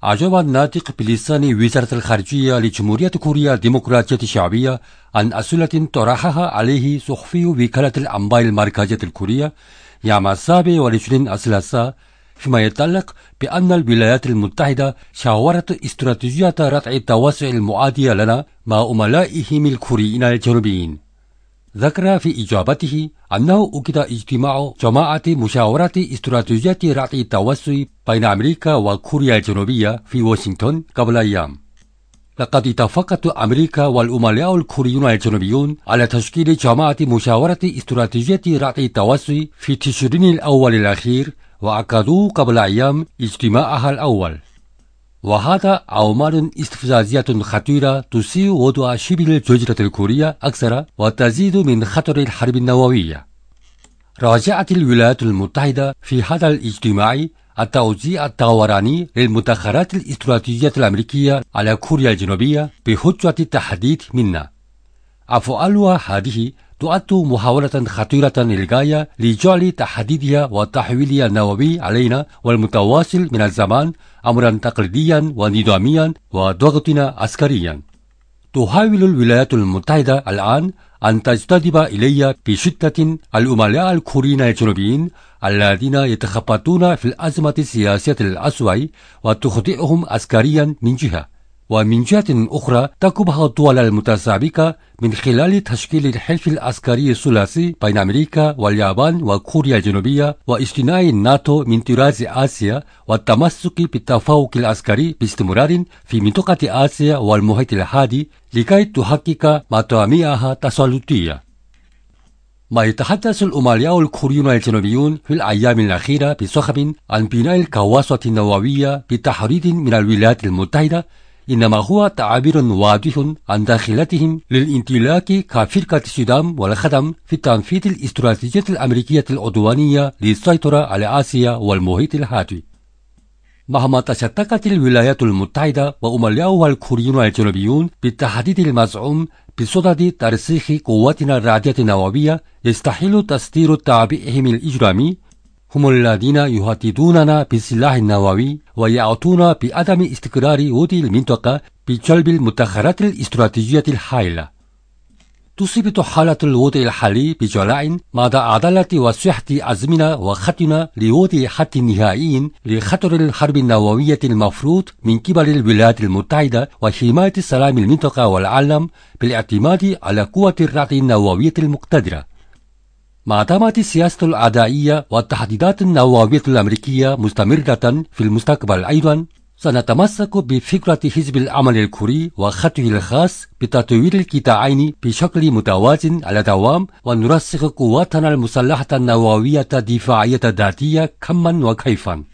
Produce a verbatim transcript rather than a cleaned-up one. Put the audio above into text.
أعجب الناطق بلسان وزارة الخارجية لجمهورية كوريا الديمقراطية الشعبية عن أسئلة طرحها عليه صحفي وكالة الأنباء المركزية الكورية يوم السابع والعشرين أسلسة، فيما يتعلق بأن الولايات المتحدة شاورت استراتيجية ردع التوسع المعادية لنا مع أملائهم الكوريين الجنوبيين. ذكر في إجابته أنه أكد اجتماع جماعة مشاورة استراتيجية ردع التوسع بين أمريكا وكوريا الجنوبية في واشنطن قبل أيام. لقد اتفقت أمريكا والأملاء الكوريون الجنوبيون على تشكيل جماعة مشاورة استراتيجية ردع التوسع في تشرين الأول الأخير، وعقدوا قبل أيام اجتماعها الأول، وهذا أعمال استفزازية خطيرة تسيء وضع شبه الجزيرة الكورية أكثر وتزيد من خطر الحرب النووية. راجعت الولايات المتحدة في هذا الاجتماع التوزيع الطوراني للمدخرات الاستراتيجية الأمريكية على كوريا الجنوبية بحجة التحديد منا. أفعالها هذه تعد محاولة خطيرة للغاية لجعل تحديدها وتحويلها النووي علينا والمتواصل من الزمان أمرا تقليديا ونظاميا وضغطنا عسكريا. تحاول الولايات المتحدة الآن أن تجتذب إلي بشدة الأملاء الكوريين الجنوبيين الذين يتخبطون في الأزمة السياسية الأسوأ وتخطئهم عسكريا من جهة، ومن جهة أخرى تكبها الدول المتسابقة من خلال تشكيل الحلف العسكري الثلاثي بين أمريكا واليابان وكوريا الجنوبية واصطناع الناتو من طراز آسيا والتمسك بالتفوق العسكري باستمرار في منطقة آسيا والمحيط الهادي لكي تحقق مطامعها التسلطية. ما يتحدث الأملاء الكوريون الجنوبيون في الأيام الأخيرة بصخب عن بناء الكواسط النووية بتحريض من الولايات المتحدة، إنما هو تعبير واضح عن داخلتهم للانطلاق كفرقة صدام والخدم في تنفيذ الاستراتيجية الأمريكية العدوانية للسيطرة على آسيا والمحيط الهادي. مهما تشتقت الولايات المتحدة وأملاؤها الكوريون الجنوبيون بالتحديد المزعوم بصدد ترسيخ قواتنا الرادية النووية، يستحيل تصدير تعبئهم الإجرامي. هم الذين يهددوننا بالسلاح النووي ويعطون بعدم استقرار ودي المنطقة بجلب المدخرات الاستراتيجية الهائلة. تصبت حالة الوضع الحالي بجلاء مدى عدالة وصحة أزمنة وخطنا لوضع حد نهائي لخطر الحرب النووية المفروض من قبل الولايات المتحدة وحماية سلام المنطقة والعالم بالاعتماد على قوة الردع النووية المقتدرة. ما دامت السياسة العدائية والتهديدات النووية الأمريكية مستمرة في المستقبل أيضا، سنتمسك بفكرة حزب العمل الكوري وخطه الخاص بتطوير القطاعين بشكل متوازن على دوام، ونرسخ قواتنا المسلحة النووية الدفاعية الذاتية كما وكيفا.